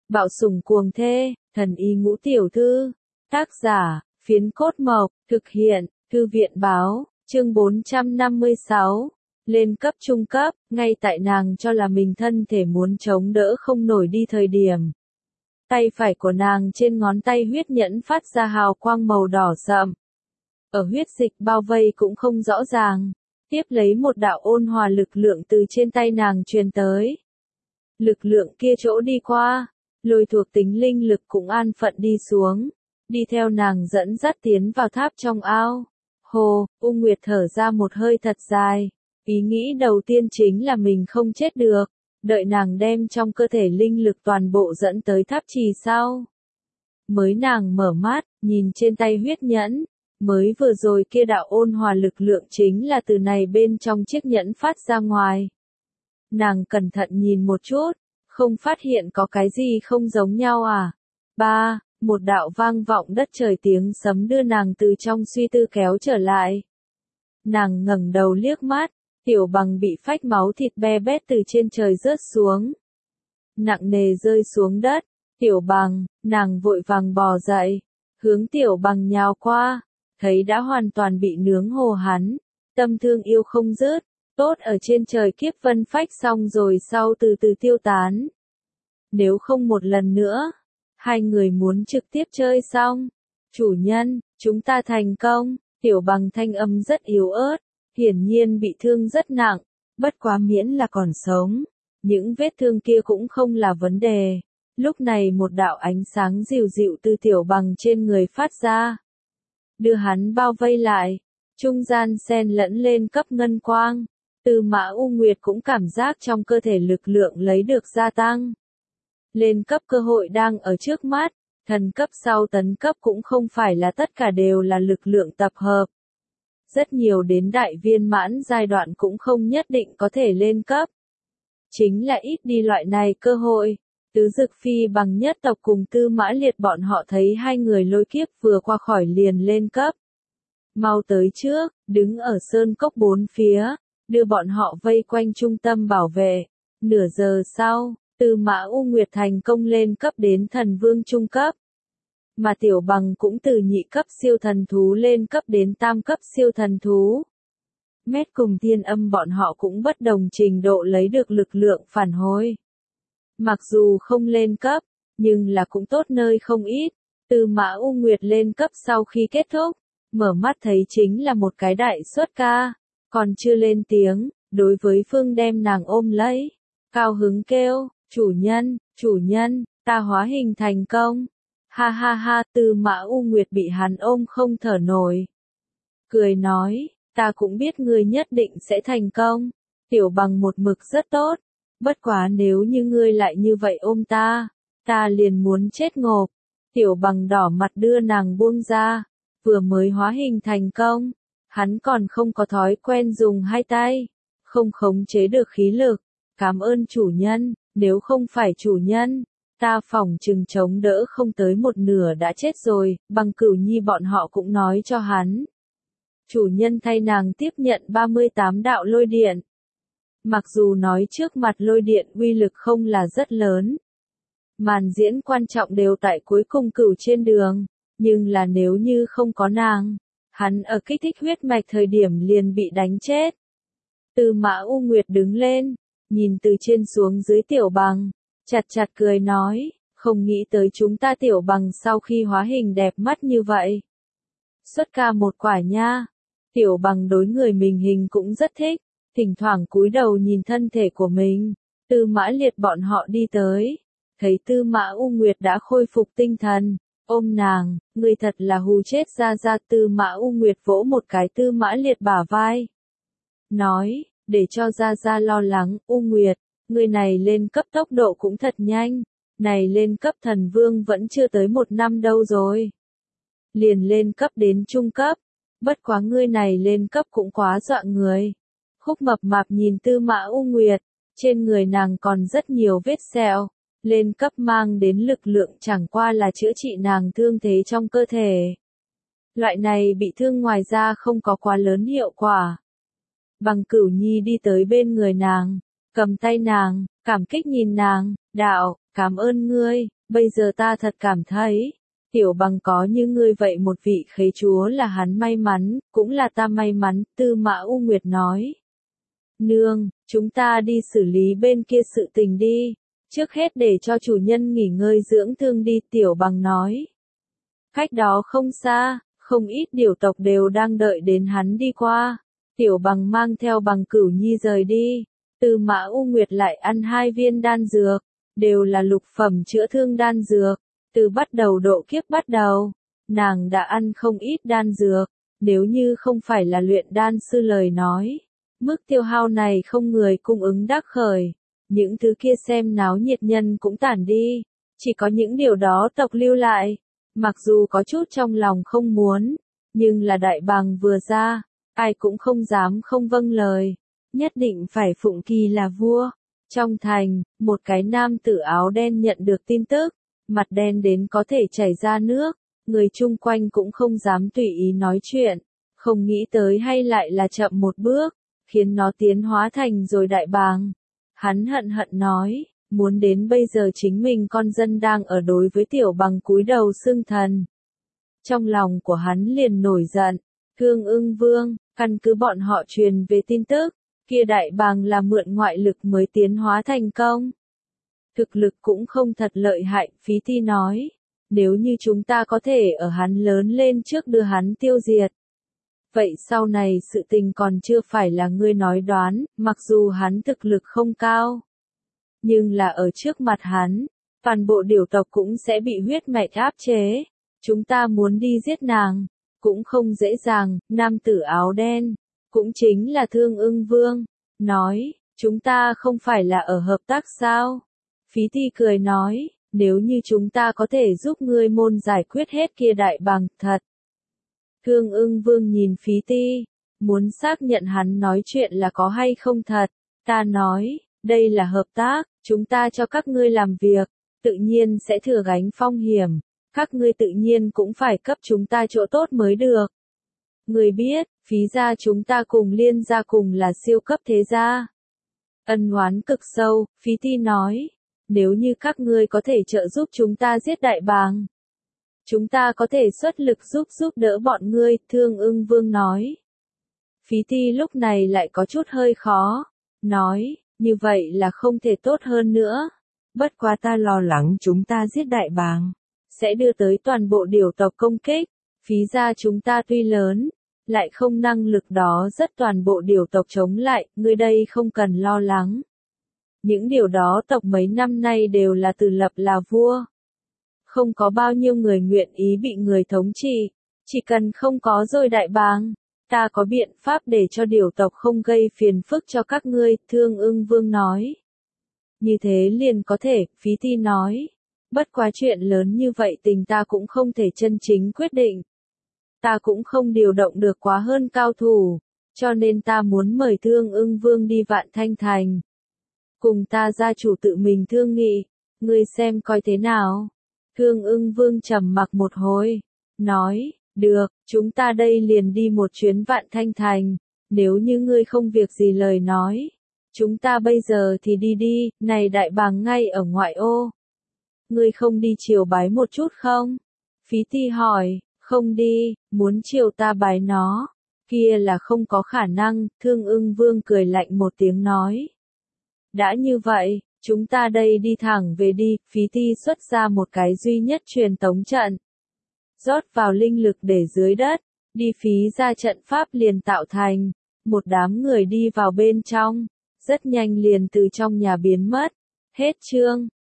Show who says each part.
Speaker 1: Bạo sủng cuồng thê, thần y ngũ tiểu thư. Tác giả, Phiến Cốt Mộc, thực hiện, Thư viện báo, chương 456. Lên cấp trung cấp, ngay tại nàng cho là mình thân thể muốn chống đỡ không nổi đi thời điểm. Tay phải của nàng trên ngón tay huyết nhẫn phát ra hào quang màu đỏ sậm. Ở huyết dịch bao vây cũng không rõ ràng. Tiếp lấy một đạo ôn hòa lực lượng từ trên tay nàng truyền tới. Lực lượng kia chỗ đi qua, lôi thuộc tính linh lực cũng an phận đi xuống. Đi theo nàng dẫn dắt tiến vào tháp trong ao. Hồ, U Nguyệt thở ra một hơi thật dài. Ý nghĩ đầu tiên chính là mình không chết được. Đợi nàng đem trong cơ thể linh lực toàn bộ dẫn tới tháp trì sau. Mới nàng mở mắt, nhìn trên tay huyết nhẫn. Mới vừa rồi kia đạo ôn hòa lực lượng chính là từ này bên trong chiếc nhẫn phát ra ngoài. Nàng cẩn thận nhìn một chút, không phát hiện có cái gì không giống nhau à. Một đạo vang vọng đất trời tiếng sấm đưa nàng từ trong suy tư kéo trở lại. Nàng ngẩng đầu liếc mắt, Tiểu Bằng bị phách máu thịt be bét từ trên trời rớt xuống. Nặng nề rơi xuống đất, Tiểu Bằng, nàng vội vàng bò dậy, hướng Tiểu Bằng nhào qua, thấy đã hoàn toàn bị nướng hồ hắn, tâm thương yêu không dứt, tốt ở trên trời kiếp vân phách xong rồi sau từ từ tiêu tán. Nếu không một lần nữa, hai người muốn trực tiếp chơi xong. Chủ nhân, chúng ta thành công. Tiểu Bằng thanh âm rất yếu ớt, hiển nhiên bị thương rất nặng, bất quá miễn là còn sống. Những vết thương kia cũng không là vấn đề. Lúc này một đạo ánh sáng dịu dịu từ Tiểu Bằng trên người phát ra. Đưa hắn bao vây lại, trung gian xen lẫn lên cấp ngân quang. Tư Mã U Nguyệt cũng cảm giác trong cơ thể lực lượng lấy được gia tăng. Lên cấp cơ hội đang ở trước mắt, thần cấp sau tấn cấp cũng không phải là tất cả đều là lực lượng tập hợp. Rất nhiều đến đại viên mãn giai đoạn cũng không nhất định có thể lên cấp. Chính là ít đi loại này cơ hội. Tứ Dực Phi Bằng nhất tộc cùng Tư Mã Liệt bọn họ thấy hai người lôi kiếp vừa qua khỏi liền lên cấp. Mau tới trước, đứng ở sơn cốc bốn phía, đưa bọn họ vây quanh trung tâm bảo vệ. Nửa giờ sau, Tư Mã U Nguyệt thành công lên cấp đến thần vương trung cấp. Mà Tiểu Bằng cũng từ nhị cấp siêu thần thú lên cấp đến tam cấp siêu thần thú. Mét cùng Thiên Âm bọn họ cũng bất đồng trình độ lấy được lực lượng phản hồi. Mặc dù không lên cấp, nhưng là cũng tốt nơi không ít. Tư Mã U Nguyệt lên cấp sau khi kết thúc, mở mắt thấy chính là một cái đại xuất ca, còn chưa lên tiếng, đối với Phương đem nàng ôm lấy, cao hứng kêu, chủ nhân, ta hóa hình thành công. Ha ha ha, Tư Mã U Nguyệt bị hắn ôm không thở nổi. Cười nói, ta cũng biết ngươi nhất định sẽ thành công. Tiểu Bằng một mực rất tốt. Bất quá nếu như ngươi lại như vậy ôm ta liền muốn chết ngộp. Tiểu Bằng đỏ mặt đưa nàng buông ra. Vừa mới hóa hình thành công, hắn còn không có thói quen dùng hai tay, không khống chế được khí lực. Cảm ơn chủ nhân, nếu không phải chủ nhân, ta phỏng chừng chống đỡ không tới một nửa đã chết rồi. Bằng Cửu Nhi bọn họ cũng nói cho hắn. Chủ nhân thay nàng tiếp nhận 38 đạo lôi điện. Mặc dù nói trước mặt lôi điện uy lực không là rất lớn. Màn diễn quan trọng đều tại cuối cùng Cửu trên đường. Nhưng là nếu như không có nàng, hắn ở kích thích huyết mạch thời điểm liền bị đánh chết. Tư Mã U Nguyệt đứng lên, nhìn từ trên xuống dưới Tiểu Bằng, chặt cười nói, không nghĩ tới chúng ta Tiểu Bằng sau khi hóa hình đẹp mắt như vậy. Xuất ca một quả nha. Tiểu Bằng đối người mình hình cũng rất thích, thỉnh thoảng cúi đầu nhìn thân thể của mình. Tư Mã Liệt bọn họ đi tới, thấy Tư Mã U Nguyệt đã khôi phục tinh thần, ôm nàng, ngươi thật là hù chết ra. Tư Mã U Nguyệt vỗ một cái Tư Mã Liệt bả vai. Nói, để cho ra lo lắng, U Nguyệt, ngươi này lên cấp tốc độ cũng thật nhanh, này lên cấp thần vương vẫn chưa tới 1 năm đâu rồi. Liền lên cấp đến trung cấp, bất quá ngươi này lên cấp cũng quá dọa người. Khúc Mập Mạp nhìn Tư Mã U Nguyệt, trên người nàng còn rất nhiều vết sẹo. Lên cấp mang đến lực lượng chẳng qua là chữa trị nàng thương thế trong cơ thể. Loại này bị thương ngoài ra không có quá lớn hiệu quả. Bằng Cửu Nhi đi tới bên người nàng, cầm tay nàng, cảm kích nhìn nàng, đạo, Cảm ơn ngươi, bây giờ ta thật cảm thấy, Tiểu Bằng có như ngươi vậy một vị khế chúa là hắn may mắn, cũng là ta may mắn, Tư Mã U Nguyệt nói. Nương, chúng ta đi xử lý bên kia sự tình đi, trước hết để cho chủ nhân nghỉ ngơi dưỡng thương đi, Tiểu Bằng nói. Cách đó không xa, không ít điều tộc đều đang đợi đến hắn đi qua. Tiểu Bằng mang theo Bằng Cửu Nhi rời đi, Tư Mã U Nguyệt lại ăn 2 viên đan dược, đều là lục phẩm chữa thương đan dược. Từ bắt đầu độ kiếp bắt đầu, nàng đã ăn không ít đan dược, nếu như không phải là luyện đan sư lời nói, mức tiêu hao này không người cung ứng đắc khởi, những thứ kia xem náo nhiệt nhân cũng tản đi, chỉ có những điều đó tộc lưu lại, mặc dù có chút trong lòng không muốn, nhưng là đại bàng vừa ra, ai cũng không dám không vâng lời, nhất định phải phụng kỳ là vua. Trong thành, một cái nam tử áo đen nhận được tin tức, mặt đen đến có thể chảy ra nước, người chung quanh cũng không dám tùy ý nói chuyện, không nghĩ tới hay lại là chậm một bước, khiến nó tiến hóa thành rồi đại bàng. Hắn hận hận nói, muốn đến bây giờ chính mình con dân đang ở đối với Tiểu Bằng cúi đầu xưng thần. Trong lòng của hắn liền nổi giận, Thương Ưng Vương, căn cứ bọn họ truyền về tin tức, kia đại bàng là mượn ngoại lực mới tiến hóa thành công. Thực lực cũng không thật lợi hại, Phí Ti nói. Nếu như chúng ta có thể ở hắn lớn lên trước đưa hắn tiêu diệt. Vậy sau này sự tình còn chưa phải là ngươi nói đoán, mặc dù hắn thực lực không cao. Nhưng là ở trước mặt hắn, toàn bộ điều tộc cũng sẽ bị huyết mạch áp chế. Chúng ta muốn đi giết nàng, cũng không dễ dàng, nam tử áo đen, cũng chính là Thương Ưng Vương, nói, chúng ta không phải là ở hợp tác sao? Phí Ti cười nói, nếu như chúng ta có thể giúp ngươi môn giải quyết hết kia đại bàng, thật. Thương Ưng Vương nhìn Phí Ti, muốn xác nhận hắn nói chuyện là có hay không thật. Ta nói, đây là hợp tác, chúng ta cho các ngươi làm việc, tự nhiên sẽ thừa gánh phong hiểm, các ngươi tự nhiên cũng phải cấp chúng ta chỗ tốt mới được. Ngươi biết, Phí gia chúng ta cùng Liên gia cùng là siêu cấp thế gia. Ân oán cực sâu, Phí Ti nói. Nếu như các ngươi có thể trợ giúp chúng ta giết đại bàng, chúng ta có thể xuất lực giúp đỡ bọn ngươi, Thương Ưng Vương nói. Phí Ti lúc này lại có chút hơi khó, nói, như vậy là không thể tốt hơn nữa. Bất quá ta lo lắng chúng ta giết đại bàng, sẽ đưa tới toàn bộ điều tộc công kích. Phí gia chúng ta tuy lớn, lại không năng lực đó rất toàn bộ điều tộc chống lại, ngươi đây không cần lo lắng. Những điều đó tộc mấy năm nay đều là từ lập là vua. Không có bao nhiêu người nguyện ý bị người thống trị, chỉ cần không có rồi đại bàng, ta có biện pháp để cho điều tộc không gây phiền phức cho các ngươi, Thương Ưng Vương nói. Như thế liền có thể, Phí Ti nói. Bất quá chuyện lớn như vậy tình ta cũng không thể chân chính quyết định. Ta cũng không điều động được quá hơn cao thủ, cho nên ta muốn mời Thương Ưng Vương đi Vạn Thanh Thành. Cùng ta gia chủ tự mình thương nghị, ngươi xem coi thế nào. Thương Ưng Vương trầm mặc một hồi, nói, được, chúng ta đây liền đi một chuyến Vạn Thanh Thành, nếu như ngươi không việc gì lời nói. Chúng ta bây giờ thì đi đi, này đại bàng ngay ở ngoại ô. Ngươi không đi triều bái một chút không? Phí Ti hỏi, không đi, muốn triều ta bái nó. Kia là không có khả năng, Thương Ưng Vương cười lạnh một tiếng nói. Đã như vậy, chúng ta đây đi thẳng về đi, Phí Ti xuất ra một cái duy nhất truyền tống trận. Rót vào linh lực để dưới đất, đi phí ra trận pháp liền tạo thành. Một đám người đi vào bên trong, rất nhanh liền từ trong nhà biến mất. Hết chương.